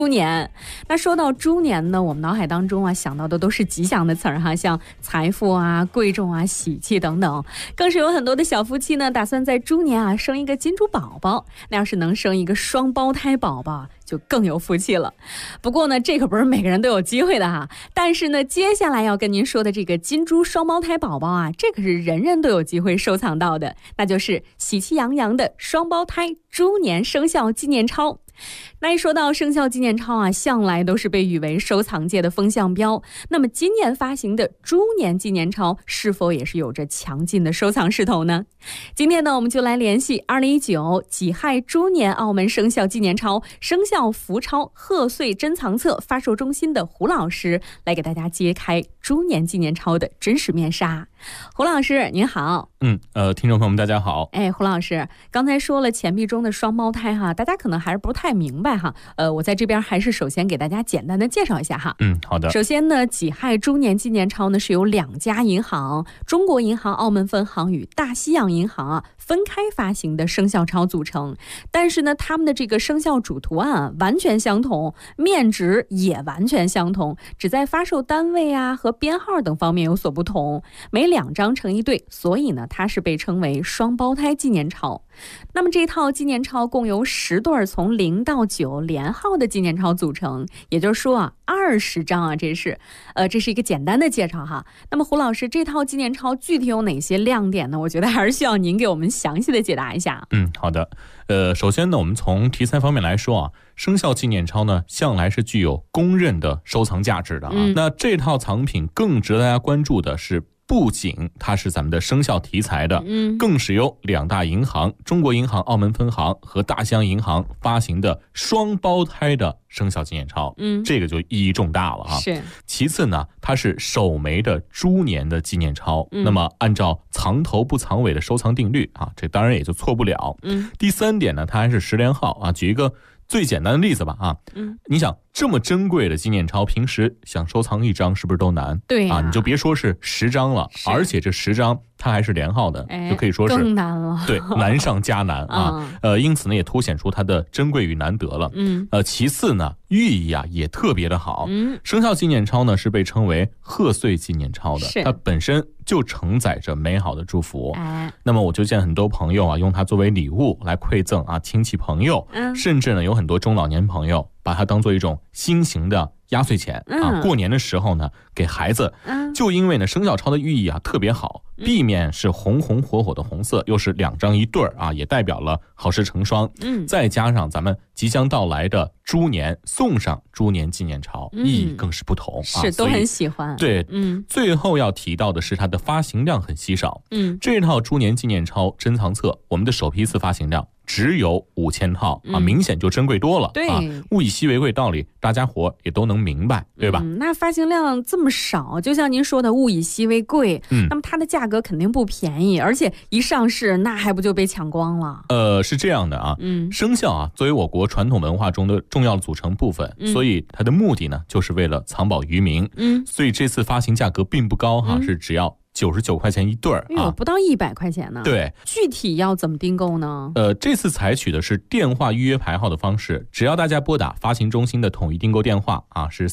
猪年。那说到猪年呢，我们脑海当中想到的都是吉祥的词儿哈，像财富贵重喜气等等。更是有很多的小夫妻呢，打算在猪年生一个金猪宝宝。那要是能生一个双胞胎宝宝，就更有福气了。不过呢，这可不是每个人都有机会的哈。但是呢，接下来要跟您说的这个金猪双胞胎宝宝这可是人人都有机会收藏到的，那就是喜气洋洋的双胞胎猪年生肖纪念钞。那一说到生肖纪念钞向来都是被誉为收藏界的风向标。那么今年发行的猪年纪念钞是否也是有着强劲的收藏势头呢？今天呢，我们就来联系2019己亥猪年澳门生肖纪念钞生肖福钞贺岁珍藏册发售中心的胡老师，来给大家揭开猪年纪念钞的真实面纱。胡老师您好。 听众朋友们大家好。 胡老师刚才说了钱币中的双胞胎大家可能还是不太明白我在这边还是首先给大家简单的介绍一下好的。 首先呢，己亥猪年纪念钞呢是由2家银行中国银行澳门分行与大西洋银行分开发行的生肖钞组成，但是呢，他们的这个生肖主图案完全相同，面值也完全相同，只在发售单位和编号等方面有所不同，每2张成一对，所以呢，它是被称为双胞胎纪念钞。那么这套纪念钞共由10对从0到9连号的纪念钞组成，也就是说20张这是一个简单的介绍哈。那么胡老师，这套纪念钞具体有哪些亮点呢？我觉得还是需要您给我们详细的解答一下。 好的。首先呢，我们从题材方面来说生肖纪念钞呢向来是具有公认的收藏价值的那这套藏品更值得大家关注的是，不仅它是咱们的生肖题材的，更是由2大银行中国银行澳门分行和大西洋银行发行的双胞胎的生肖纪念钞，这个就意义重大了是。 其次呢，它是首枚的猪年的纪念钞，那么按照藏头不藏尾的收藏定律这当然也就错不了。第3点呢，它还是10连号举一个最简单的例子吧你想这么珍贵的纪念钞，平时想收藏1张是不是都难？ 对你就别说是10张了，而且这10张它还是连号的，就可以说是更难了。 对，难上加难因此呢，也凸显出它的珍贵与难得了。其次呢，寓意也特别的好。生肖纪念钞呢是被称为贺岁纪念钞的，它本身就承载着美好的祝福。那么我就见很多朋友用它作为礼物来馈赠亲戚朋友，甚至呢有很多中老年朋友把它当做一种新型的压岁钱过年的时候呢给孩子。就因为呢生肖钞的寓意特别好，地面是红红火火的红色，又是2张一对也代表了好事成双。再加上咱们即将到来的猪年，送上猪年纪念钞，意义更是不同是都很喜欢。 对，最后要提到的是它的发行量很稀少。这套猪年纪念钞珍藏册，我们的首批次发行量只有5000套明显就珍贵多了。 对物以稀为贵道理大家伙也都能明白，对吧？ 那发行量这么少，就像您说的物以稀为贵，那么它的价格肯定不便宜，而且一上市那还不就被抢光了？ 是这样的生肖作为我国传统文化中的重要组成部分，所以它的目的呢就是为了藏宝于民。所以这次发行价格并不高是只要99块钱一对不到100块钱呢。 对， 具体要怎么订购呢？ 这次采取的是电话预约排号的方式，只要大家拨打发行中心的统一订购电话是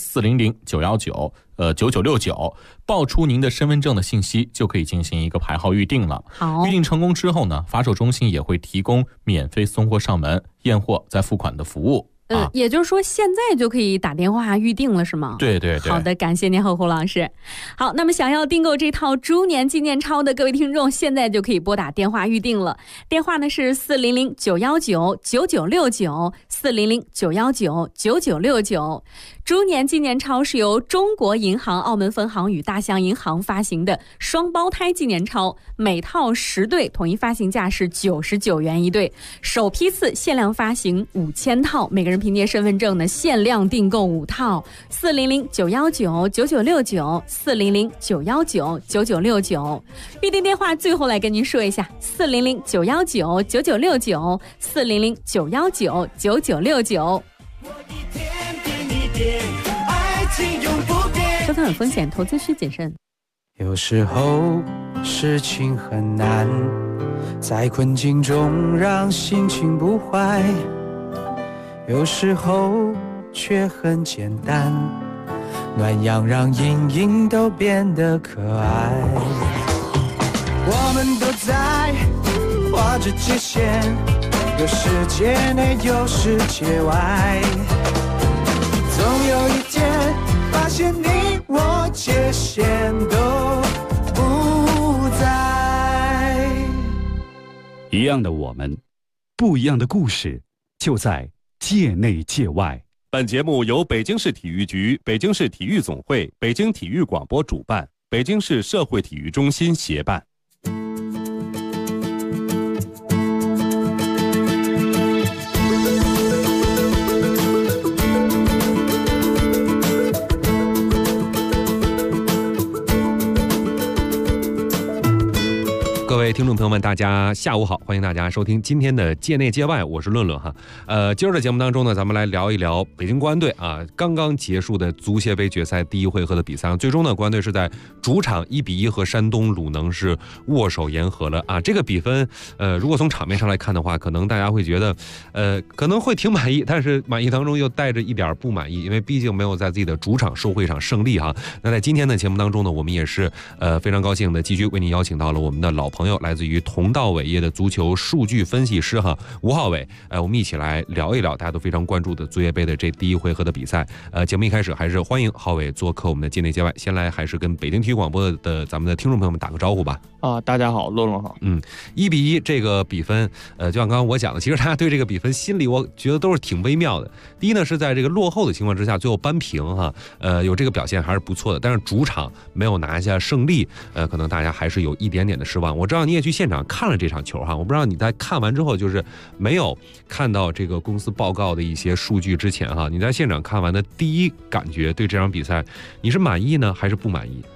400-919-9969，报出您的身份证的信息，就可以进行一个排号预定了。 好， 预定成功之后呢，发售中心也会提供免费送货上门、验货再付款的服务。 也就是说现在就可以打电话预定了是吗？ 对对对。 好的，感谢您胡老师。好，那么想要订购这套猪年纪念钞的各位听众，现在就可以拨打电话预定了。电话呢是400-919-9969，400-919-9969。猪年纪念钞是由中国银行澳门分行与大西洋银行发行的双胞胎纪念钞，每套10对，统一发行价是99元一对，首批次限量发行5000套，每个人凭借身份证呢限量订购5套。400-919-9969，400-919-9969。预定电话最后来跟您说一下，400-919-9969，400-919-9969。收藏有风险，投资需谨慎。 有时候事情很难，在困境中让心情不坏，有时候却很简单，暖阳让阴影都变得可爱。我们都在画着界限，有世界内有世界外，总有一天发现你我界限都不在。 一样的我们，不一样的故事，就在界内界外。 本节目由北京市体育局、北京市体育总会、北京体育广播主办，北京市社会体育中心协办。 各位听众朋友们，大家下午好，欢迎大家收听今天的界内界外，我是论论哈。今儿的节目当中呢，咱们来聊一聊北京国安队啊刚刚结束的足协杯决赛第一回合的比赛。最终呢，国安队是在主场1-1和山东鲁能是握手言和了啊。这个比分，如果从场面上来看的话，可能大家会觉得，可能会挺满意，但是满意当中又带着一点不满意，因为毕竟没有在自己的主场受会场胜利哈。那在今天的节目当中呢，我们也是非常高兴的继续为您邀请到了我们的老朋友，来自于同道伟业的足球数据分析师哈吴浩伟，我们一起来聊一聊大家都非常关注的足协杯的这第一回合的比赛。节目一开始还是欢迎浩伟做客我们的界内界外，先来还是跟北京体育广播的咱们的听众朋友们打个招呼吧。 大家好，论论好。 1-1这个比分，就像刚刚我讲的，其实大家对这个比分心里我觉得都是挺微妙的。第一呢，是在这个落后的情况之下，最后扳平哈，有这个表现还是不错的，但是主场没有拿下胜利，可能大家还是有一点点的失望。我知道你也去现场看了这场球哈，我不知道你在看完之后，就是没有看到这个公司报告的一些数据之前哈，你在现场看完的第一感觉，对这场比赛你是满意呢，还是不满意？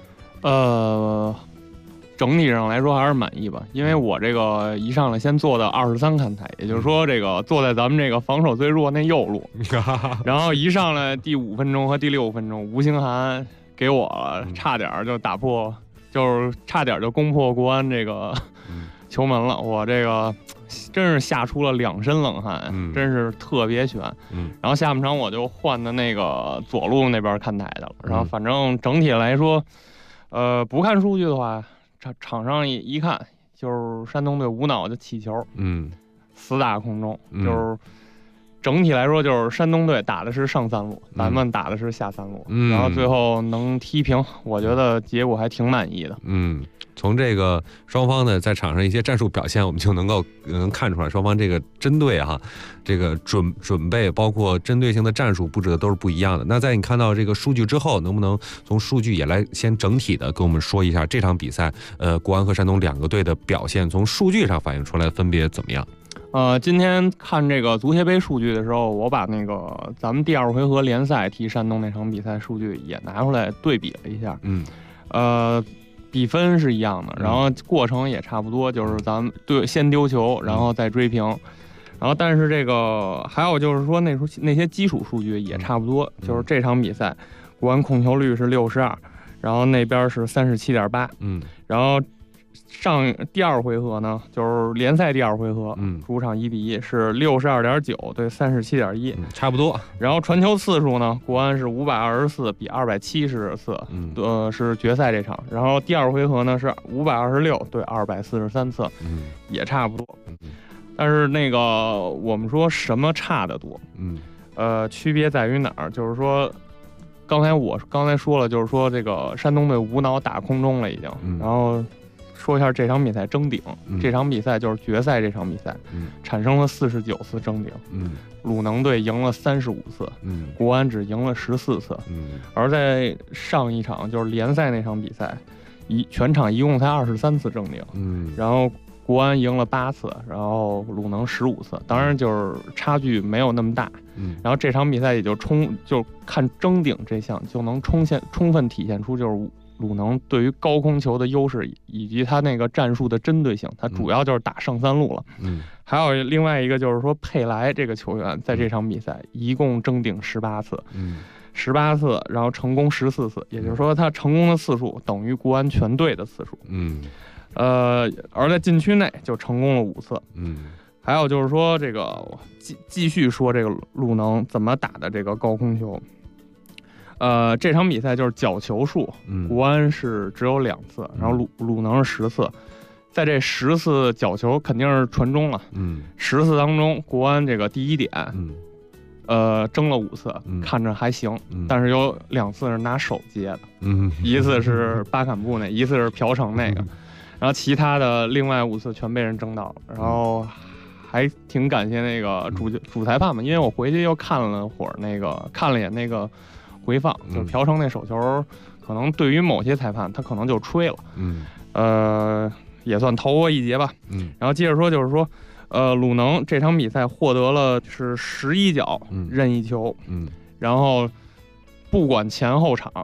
整体上来说还是满意吧，因为我这个一上来先坐到23看台，也就是说这个坐在咱们这个防守最弱那右路，然后一上来第5分钟和第6分钟，吴兴涵给我差点就打破，就是差点就攻破国安这个球门了，我这个真是吓出了2身冷汗，真是特别悬。然后下半场我就换的那个左路那边看台的了，然后反正整体来说，不看数据的话，场上一看就是山东队无脑的起球，死打空中，就是整体来说就是山东队打的是上3路，咱们打的是下3路，然后最后能踢平，我觉得结果还挺满意的。 从这个双方呢在场上一些战术表现，我们就能看出来，双方这个针对哈，这个准备包括针对性的战术布置的都是不一样的。那在你看到这个数据之后，能不能从数据也来先整体的跟我们说一下这场比赛，国安和山东2个队的表现，从数据上反映出来分别怎么样？ 今天看这个足协杯数据的时候，我把那个咱们第2回合联赛踢山东那场比赛数据也拿出来对比了一下，比分是一样的，然后过程也差不多，就是咱们先丢球，然后再追平，然后但是这个还有就是说那些基础数据也差不多，就是这场比赛国安控球率是62，然后那边是37.8，然后第2回合呢，就是联赛第2回合，主场1-1是62.9对37.1， 差不多。然后传球次数呢，国安是524比270次，是决赛这场。然后第2回合呢是526对243次，也差不多。但是那个我们说什么差得多？区别在于哪儿？就是说，刚才说了，就是说这个山东队无脑打空中了已经，然后。说一下这场比赛争顶，这场比赛就是决赛这场比赛，产生了49次争顶，鲁能队赢了35次，国安只赢了14次，而在上一场就是联赛那场比赛，全场一共才23次争顶，然后国安赢了8次，然后鲁能15次，当然就是差距没有那么大，然后这场比赛也就看争顶这项就能充分体现出就是鲁能对于高空球的优势以及他那个战术的针对性，他主要就是打上3路了。还有另外一个就是说佩莱这个球员在这场比赛一共争顶18次，18次，然后成功14次，也就是说他成功的次数等于国安全队的次数。而在禁区内就成功了5次。 还有就是说这个继续说这个鲁能怎么打的这个高空球。这场比赛就是角球数，国安是只有2次，然后鲁能是10次，在这10次角球肯定是传中了，10次当中国安这个第一点，争了5次，看着还行，但是有2次是拿手接的，一次是巴坎布那，一次是朴成那个，然后其他的另外5次全被人争到了，然后还挺感谢那个主裁判嘛，因为我回去又看了会儿看了眼那个回放，就是朴成那手球，可能对于某些裁判他可能就吹了，也算逃过一劫吧。然后接着说就是说，鲁能这场比赛获得了是11脚任意球，然后不管前后场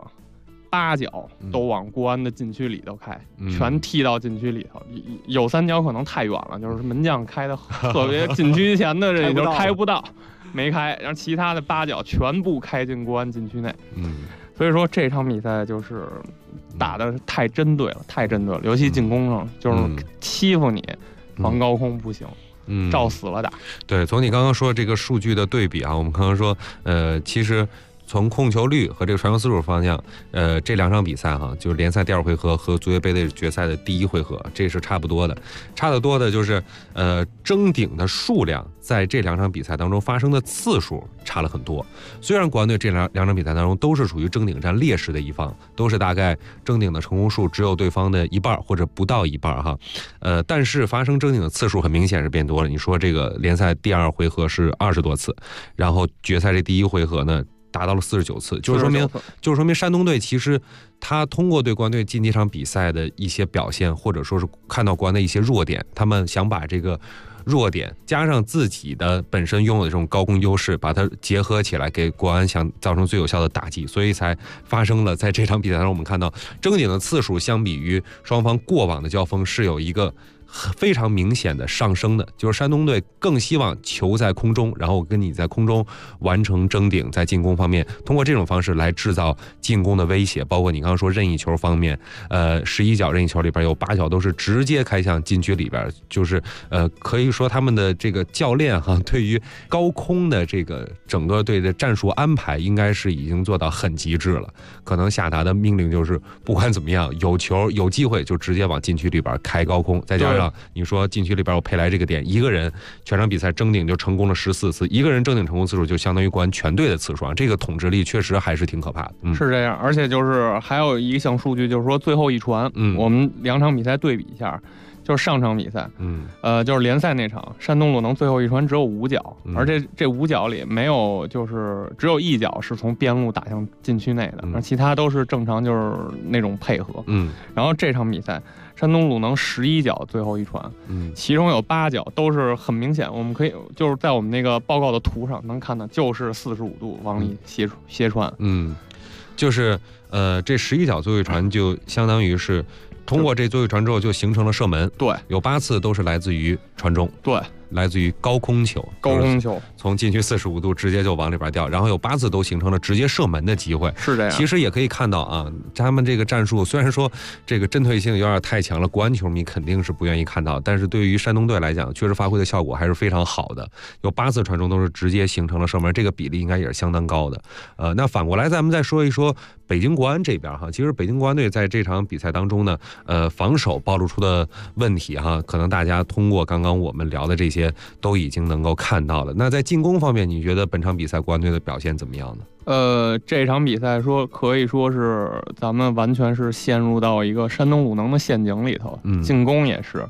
8脚都往国安的禁区里头开，全踢到禁区里头，有3脚可能太远了，就是门将开的特别禁区前的任意球开不到。没开，然后其他的8脚全部开进国安禁区内。所以说这场比赛就是打的太针对了，尤其进攻上就是欺负你，防高空不行，照死了打。 对，从你刚刚说这个数据的对比啊，我们刚刚说，其实从控球率和这个传球次数方向，这2场比赛哈，就是联赛第2回合和足协杯的决赛的第1回合，这是差不多的。差得多的就是，争顶的数量在这2场比赛当中发生的次数差了很多。虽然国安队这两场比赛当中都是处于争顶战劣势的一方，都是大概争顶的成功数只有对方的1半或者不到1半哈，但是发生争顶的次数很明显是变多了。你说这个联赛第2回合是20多次，然后决赛这第1回合呢？达到了49次，就是说明山东队其实他通过对国安队近几场比赛的一些表现，或者说是看到国安的一些弱点，他们想把这个弱点加上自己的本身拥有的这种高空优势，把它结合起来，给国安想造成最有效的打击，所以才发生了在这场比赛中我们看到争顶的次数相比于双方过往的交锋是有一个非常明显的上升的，就是山东队更希望球在空中，然后跟你在空中完成争顶，在进攻方面通过这种方式来制造进攻的威胁，包括你刚刚说任意球方面，11脚任意球里边有8脚都是直接开向禁区里边，就是可以说他们的这个教练哈，对于高空的这个整个队的战术安排应该是已经做到很极致了，可能下达的命令就是不管怎么样有球有机会就直接往禁区里边开高空，再加上你说禁区里边我佩莱这个点，一个人全场比赛争顶就成功了14次，一个人争顶成功次数就相当于国安全队的次数，这个统治力确实还是挺可怕的。 是这样，而且就是还有一项数据，就是说最后一传，我们2场比赛对比一下。就是上场比赛，就是联赛那场，山东鲁能最后一传只有5脚，而这5脚里没有，就是只有1脚是从边路打向禁区内的，而其他都是正常，就是那种配合。然后这场比赛，山东鲁能11脚最后一传，其中有8脚都是很明显，我们可以就是在我们那个报告的图上能看到，就是45度往里斜传。 就是这11脚最后一传就相当于是。通过这最后一传之后，就形成了射门。 对， 有8次都是来自于传中。 对， 来自于高空球，从禁区45度直接就往里边掉，然后有8次都形成了直接射门的机会。 是这样。 其实也可以看到啊，他们这个战术虽然说这个针对性有点太强了，国安球迷肯定是不愿意看到，但是对于山东队来讲，确实发挥的效果还是非常好的。有8次传中都是直接形成了射门，这个比例应该也是相当高的。那反过来咱们再说一说北京国安这边哈，其实北京国安队在这场比赛当中呢，防守暴露出的问题哈，可能大家通过刚刚我们聊的这些都已经能够看到了。那在进攻方面，你觉得本场比赛国安队的表现怎么样呢？ 这场比赛可以说是咱们完全是陷入到一个山东鲁能的陷阱里头，进攻也是。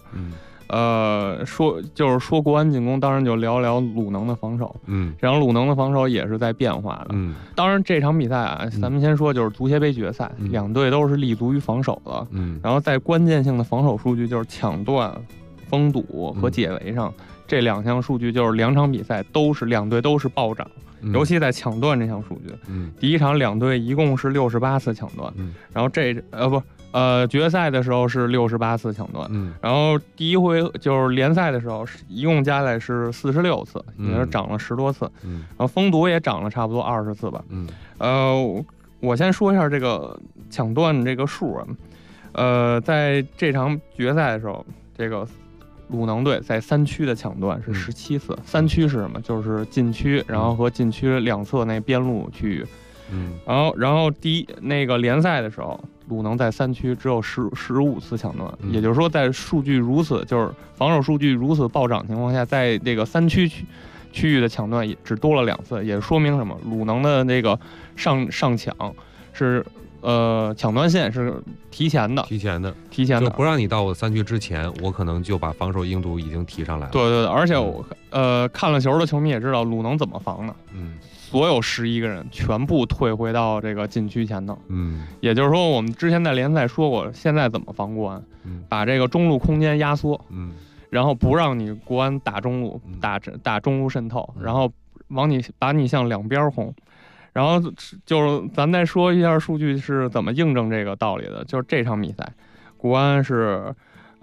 说国安进攻，当然就聊聊鲁能的防守。然后鲁能的防守也是在变化的。当然这场比赛啊，咱们先说就是足协杯决赛，两队都是立足于防守的。然后在关键性的防守数据，就是抢断、封堵和解围上，这2项数据就是2场比赛两队都是暴涨。尤其在抢断这项数据，第一场2队一共是68次抢断，然后决赛的时候是68次抢断，然后第一回就是联赛的时候一共加起来是46次，也是涨了10多次，然后封堵也涨了差不多20次吧。我先说一下这个抢断这个数啊，在这场决赛的时候，这个鲁能队在3区的抢断是17次。3区是什么？就是禁区，然后和禁区两侧那边路区域。然后那个联赛的时候，鲁能在3区只有15次抢断，也就是说，在数据如此就是防守数据如此暴涨情况下，在这个3区域的抢断也只多了2次，也说明什么？鲁能的那个上抢是抢断线是提前的， 就不让你到我3区之前，我可能就把防守硬度已经提上来了。 对，而且我看了球的球迷也知道鲁能怎么防的。所有11个人全部退回到这个禁区前头。也就是说，我们之前在联赛说过，现在怎么防国安？把这个中路空间压缩，然后不让你国安打中路，打中路渗透，然后把你向两边轰。然后就是咱再说一下数据是怎么印证这个道理的，就是这场比赛，国安是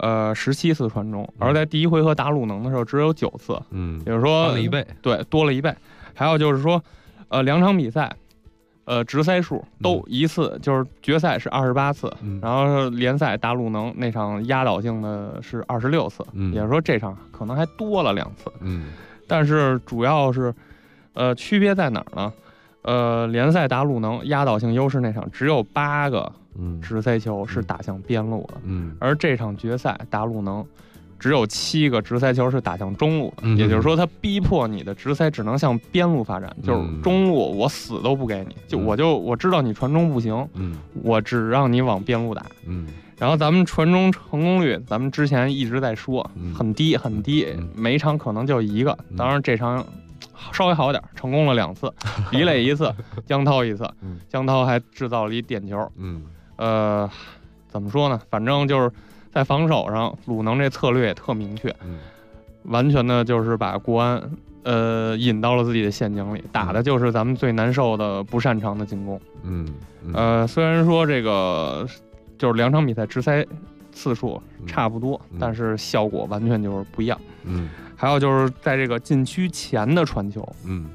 17次传中，而在第一回合打鲁能的时候只有9次，也就是说多了1倍，对，多了1倍。还有就是说，2场比赛，直塞数都一次，就是决赛是28次，然后联赛打鲁能那场压倒性的是26次，也就是说这场可能还多了2次，但是主要是，区别在哪儿呢？联赛打鲁能压倒性优势那场只有8个直塞球是打向边路的，而这场决赛打鲁能只有7个直塞球是打向中路的，也就是说，他逼迫你的直塞只能向边路发展，就是中路我死都不给你，我知道你传中不行，我只让你往边路打，然后咱们传中成功率，咱们之前一直在说很低很低，每一场可能就1个，当然这场稍微好点，成功了2次，李磊1次，江涛1次，江涛还制造了一点球，怎么说呢？反正就是在防守上，鲁能这策略也特明确，完全的就是把国安引到了自己的陷阱里，打的就是咱们最难受的不擅长的进攻。虽然说这个就是2场比赛直塞次数差不多，但是效果完全就是不一样。还有就是在这个禁区前的传球，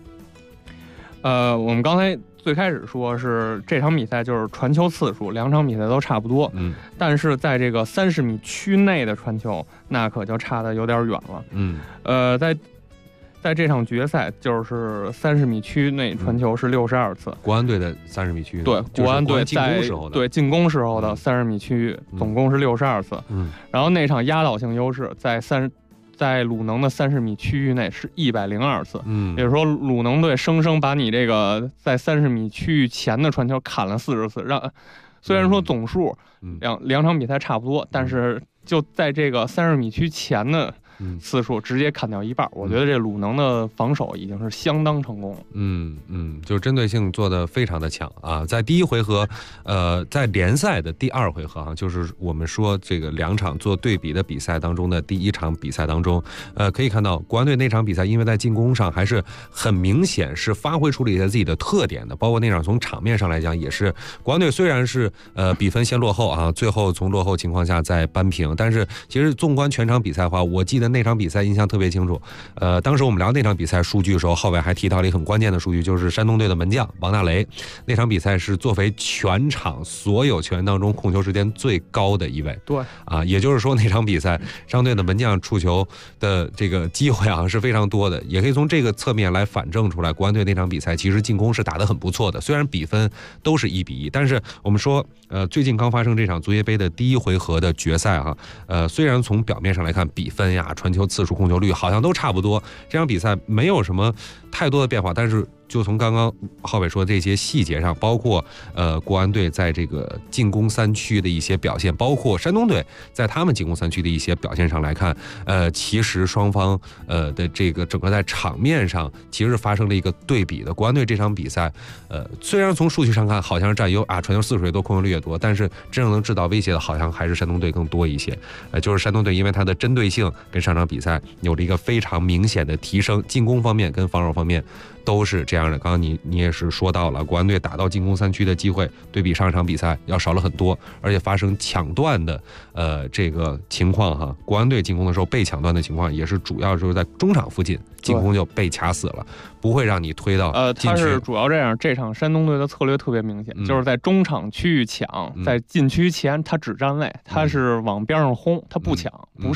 我们刚才最开始说是这场比赛就是传球次数2场比赛都差不多，但是在这个30米区内的传球那可就差的有点远了。在这场决赛就是30米区内传球是62次， 国安队的30米区域， 对，国安队在进攻时候的30米区域总共是62次，然后那场压倒性优势在鲁能的30米区域内是102次，也就是说鲁能队生生把你这个在30米区域前的传球砍了40次，虽然说总数两场比赛差不多，但是就在这个30米区前的次数直接砍掉1半，我觉得这鲁能的防守已经是相当成功了。 就针对性做得非常的强啊！在第1回合，在联赛的第2回合啊，就是我们说这个2场做对比的比赛当中的第1场比赛当中，可以看到国安队那场比赛，因为在进攻上还是很明显是发挥出了一些自己的特点的，包括那场从场面上来讲，也是国安队虽然是比分先落后啊，最后从落后情况下再扳平，但是其实纵观全场比赛的话，我记得那场比赛印象特别清楚。当时我们聊那场比赛数据的时候，浩伟还提到了一个很关键的数据，就是山东队的门将王大雷，那场比赛是作为全场所有球员当中控球时间最高的一位。 对啊，也就是说那场比赛山东队的门将触球的这个机会啊是非常多的，也可以从这个侧面来反证出来，国安队那场比赛其实进攻是打得很不错的，虽然比分都是1-1，但是我们说最近刚发生这场足协杯的第1回合的决赛哈，虽然从表面上来看比分呀、传球次数、控球率好像都差不多，这场比赛没有什么太多的变化，但是就从刚刚浩伟说这些细节上，包括国安队在这个进攻3区的一些表现，包括山东队在他们进攻3区的一些表现上来看，其实双方的这个整个在场面上其实发生了一个对比的。国安队这场比赛，虽然从数据上看好像是占优啊，传球次数也多，控球率也多，但是真正能制造威胁的好像还是山东队更多一些。就是山东队因为它的针对性跟上场比赛有了一个非常明显的提升，进攻方面跟防守方面都是这样的。刚刚你也是说到了，国安队打到进攻3区的机会对比上一场比赛要少了很多，而且发生抢断的这个情况哈，国安队进攻的时候被抢断的情况也是主要就是在中场附近进攻就被卡死了，不会让你推到禁区。 他是主要这样，这场山东队的策略特别明显，就是在中场区域抢，在禁区前他只站位，他是往边上轰，他不抢不上。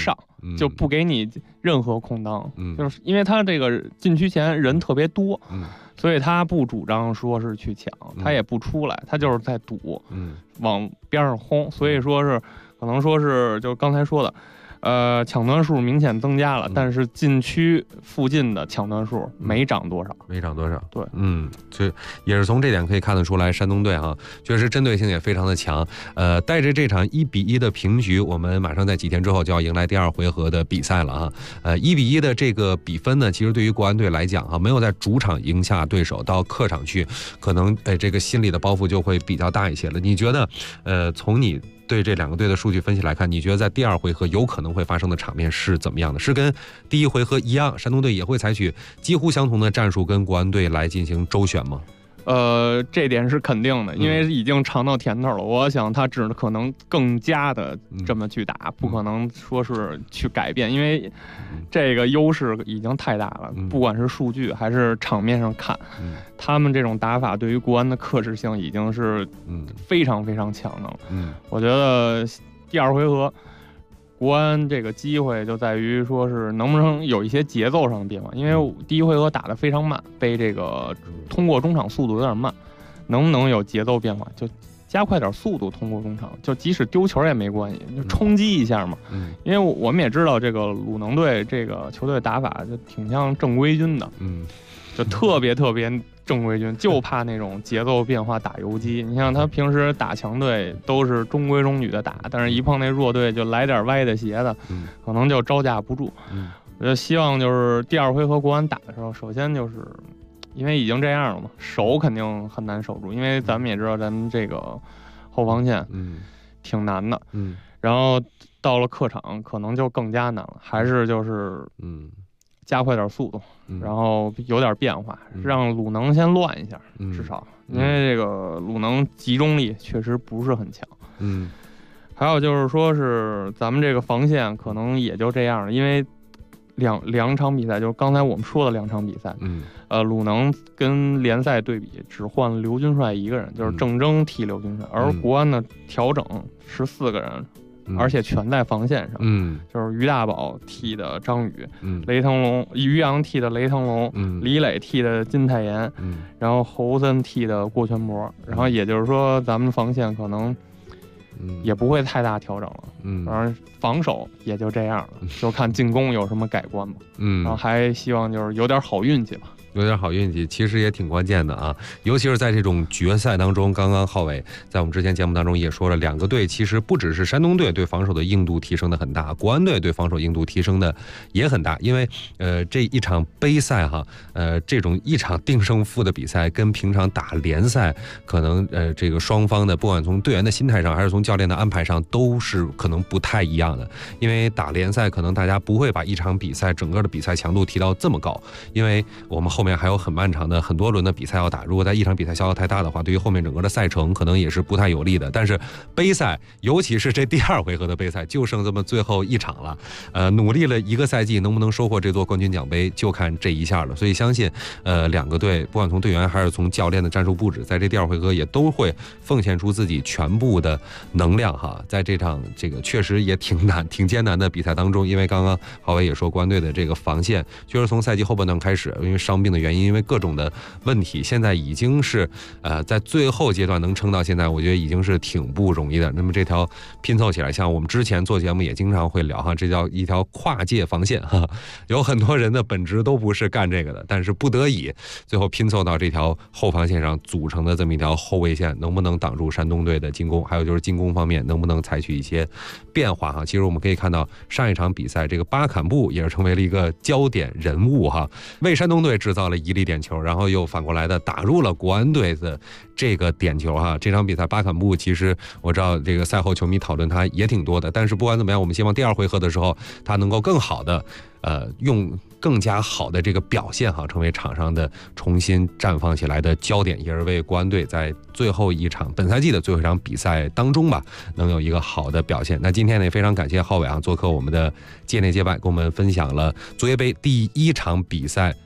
就不给你任何空当，就是因为他这个禁区前人特别多，所以他不主张说是去抢，他也不出来，他就是在堵，往边上轰，所以说是可能说是就刚才说的。抢断数明显增加了，但是禁区附近的抢断数没涨多少， 对，就也是从这点可以看得出来，山东队哈确实针对性也非常的强。带着这场1-1的平局，我们马上在几天之后就要迎来第2回合的比赛了哈。1-1的这个比分呢，其实对于国安队来讲哈，没有在主场赢下对手，到客场去，可能这个心理的包袱就会比较大一些了。你觉得从你对这2个队的数据分析来看，你觉得在第2回合有可能会发生的场面是怎么样的？是跟第1回合一样，山东队也会采取几乎相同的战术跟国安队来进行周旋吗？ 这点是肯定的，因为已经尝到甜头了。我想他只可能更加的这么去打，不可能说是去改变，因为这个优势已经太大了。不管是数据还是场面上看，他们这种打法对于国安的克制性已经是非常非常强的了。我觉得第2回合国安这个机会就在于说是能不能有一些节奏上的变化，因为第1回合打得非常慢，被这个通过中场速度有点慢，能不能有节奏变化，就加快点速度通过中场，就即使丢球也没关系，就冲击一下嘛。因为我们也知道这个鲁能队这个球队打法就挺像正规军的，就特别正规军，就怕那种节奏变化打游击。你像他平时打强队都是中规中矩的打，但是一碰那弱队就来点歪的斜的，可能就招架不住。我就希望就是第2回合国安打的时候，首先就是因为已经这样了嘛，守肯定很难守住，因为咱们也知道咱们这个后防线挺难的，然后到了客场可能就更加难了，还是就是加快点速度，然后有点变化，让鲁能先乱一下，至少因为这个鲁能集中力确实不是很强。还有就是说是咱们这个防线可能也就这样了，因为两场比赛，就是刚才我们说的2场比赛，鲁能跟联赛对比，只换了刘军帅一个人，就是郑铮替刘军帅，而国安呢调整14个人。而且全在防线上，就是于大宝替的张宇，雷腾龙、于洋替的雷腾龙，李磊替的金泰妍，然后侯森替的郭全博，然后也就是说咱们防线可能也不会太大调整了，反正防守也就这样了，就看进攻有什么改观吧，然后还希望就是有点好运气吧。 有点好运气，其实也挺关键的啊，尤其是在这种决赛当中。刚刚浩伟在我们之前节目当中也说了，2个队其实不只是山东队对防守的硬度提升的很大，国安队对防守硬度提升的也很大。因为这一场杯赛哈，这种一场定胜负的比赛，跟平常打联赛可能这个双方的不管从队员的心态上，还是从教练的安排上，都是可能不太一样的。因为打联赛可能大家不会把一场比赛整个的比赛强度提到这么高，因为我们后面还有很漫长的很多轮的比赛要打，如果在一场比赛消耗太大的话，对于后面整个的赛程可能也是不太有利的。但是杯赛，尤其是这第2回合的杯赛，就剩这么最后一场了，努力了1个赛季，能不能收获这座冠军奖杯，就看这一下了。所以相信2个队不管从队员还是从教练的战术布置，在这第2回合也都会奉献出自己全部的能量哈。在这场这个确实也挺难挺艰难的比赛当中，因为刚刚郝伟也说，国安队的这个防线确实从赛季后半段开始，因为伤病的原因，因为各种的问题，现在已经是在最后阶段能撑到现在，我觉得已经是挺不容易的。那么这条拼凑起来，像我们之前做节目也经常会聊哈，这叫一条跨界防线哈。有很多人的本质都不是干这个的，但是不得已最后拼凑到这条后防线上组成的这么一条后卫线，能不能挡住山东队的进攻？还有就是进攻方面能不能采取一些变化哈？其实我们可以看到上一场比赛，这个巴坎布也是成为了一个焦点人物哈，为山东队制造了1粒点球，然后又反过来的打入了国安队的这个点球哈。这场比赛巴坎布其实我知道这个赛后球迷讨论他也挺多的，但是不管怎么样，我们希望第2回合的时候他能够更好的用更加好的这个表现哈，成为场上的重新绽放起来的焦点，也是为国安队在最后一场本赛季的最后一场比赛当中吧，能有一个好的表现。那今天呢，也非常感谢浩伟啊，做客我们的界内界外，跟我们分享了足协杯第1场比赛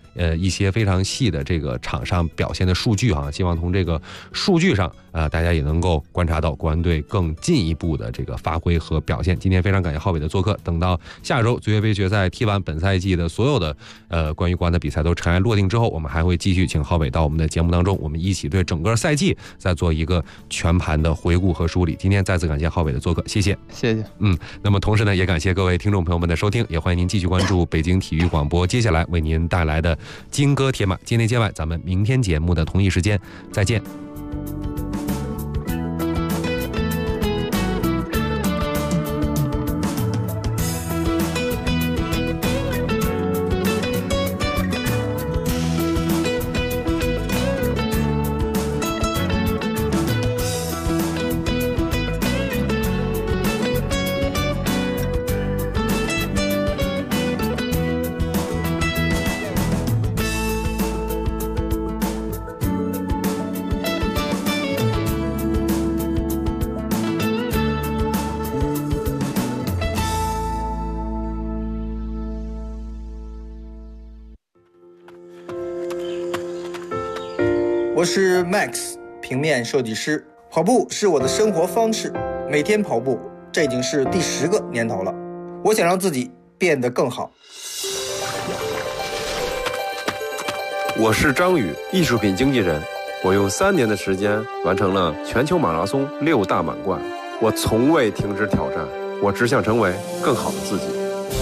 一些非常细的这个场上表现的数据啊，希望从这个数据上大家也能够观察到国安队更进一步的这个发挥和表现。今天非常感谢浩伟的做客，等到下周足协杯决赛踢完，本赛季的所有的关于国安的比赛都尘埃落定之后，我们还会继续请浩伟到我们的节目当中，我们一起对整个赛季再做一个全盘的回顾和梳理。今天再次感谢浩伟的做客，谢谢。 谢谢。 那么同时呢，也感谢各位听众朋友们的收听，也欢迎您继续关注北京体育广播接下来为您带来的金戈铁马界内界外，咱们明天节目的同一时间再见。 我是 Max， 平面设计师。跑步是我的生活方式，每天跑步，这已经是第10个年头了。我想让自己变得更好。 我是张宇，艺术品经纪人。我用3年的时间完成了全球马拉松6大满贯。我从未停止挑战，我只想成为更好的自己。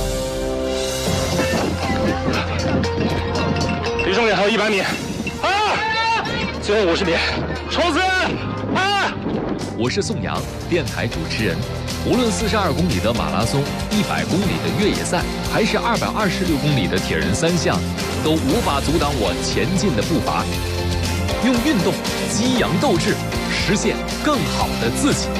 离终点还有100米。最后50米，冲刺！ 我是宋阳，电台主持人。无论42公里的马拉松、100公里的越野赛，还是226公里的铁人3项，都无法阻挡我前进的步伐。用运动激扬斗志，实现更好的自己。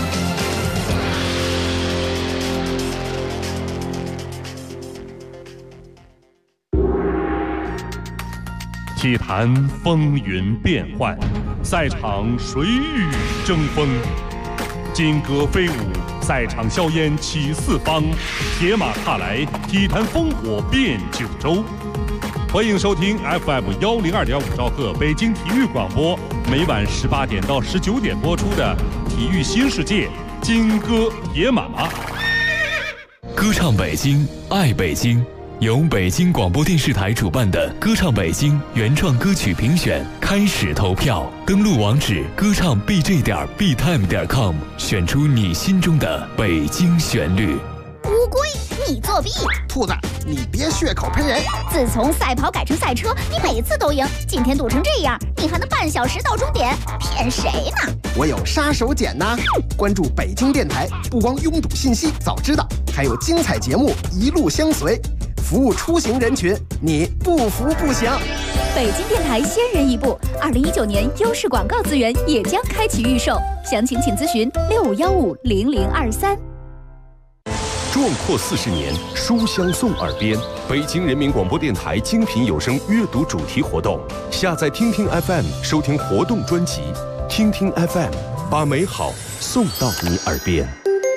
体坛风云变幻，赛场水雨争锋，金戈飞舞，赛场硝烟起四方，铁马踏来，体坛烽火遍九州。欢迎收听 FM 102.5兆赫北京体育广播，每晚18点到19点播出的《体育新世界》金戈铁马。 歌唱北京，爱北京。由北京广播电视台主办的歌唱北京原创歌曲评选开始投票，登录网址歌唱 bj.btime.com， 选出你心中的北京旋律。 乌龟，你作弊！ 兔子，你别血口喷人！ 自从赛跑改成赛车，你每次都赢，今天堵成这样，你还能半小时到终点，骗谁呢？ 我有杀手锏呢！关注北京电台，不光拥堵信息早知道，还有精彩节目一路相随。服务出行人群，你不服不行。 北京电台先人一步，2019年优势广告资源也将开启预售，详情请咨询65150023。 壮阔40年，书香送耳边。北京人民广播电台精品有声阅读主题活动，下载听听 FM 收听活动专辑，听听 FM， 把美好送到你耳边。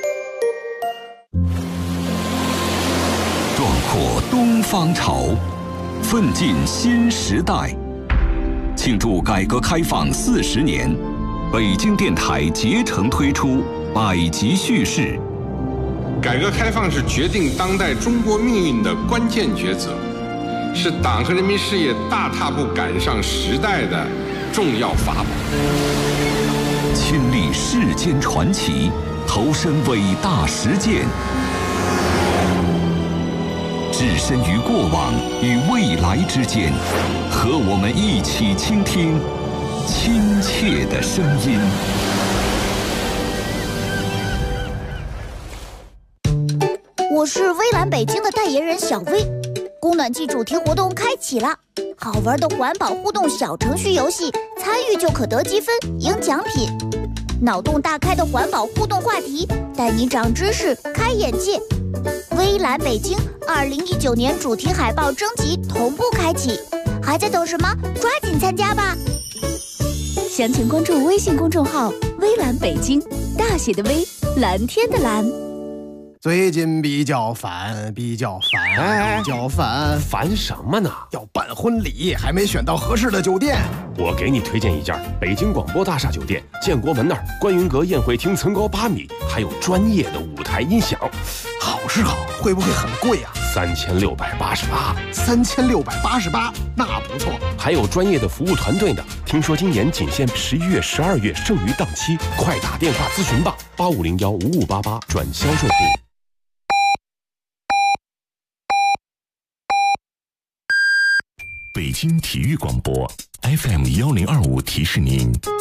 壮阔东方潮，奋进新时代。庆祝改革开放40年，北京电台竭诚推出百集叙事。 改革开放是决定当代中国命运的关键抉择，是党和人民事业大踏步赶上时代的重要法宝。 亲历世间传奇，投身伟大实践，置身于过往与未来之间，和我们一起倾听亲切的声音。 我是微蓝北京的代言人小薇，供暖季主题活动开启了，好玩的环保互动小程序游戏，参与就可得积分赢奖品。脑洞大开的环保互动话题，带你长知识开眼界。微蓝北京2019年主题海报征集同步开启，还在等什么？抓紧参加吧！详情关注微信公众号微蓝北京，大写的微，蓝天的蓝。 最近比较烦， 烦什么呢？ 要办婚礼，还没选到合适的酒店。 我给你推荐一家北京广播大厦酒店，建国门那儿，观云阁宴会厅层高8米，还有专业的舞台音响。 好是好，会不会很贵啊 ？3688。 3688，那不错。 还有专业的服务团队呢。听说今年仅限11月、12月剩余档期，快打电话咨询吧，85015588转销售部。 北京体育广播 FM1025提示您。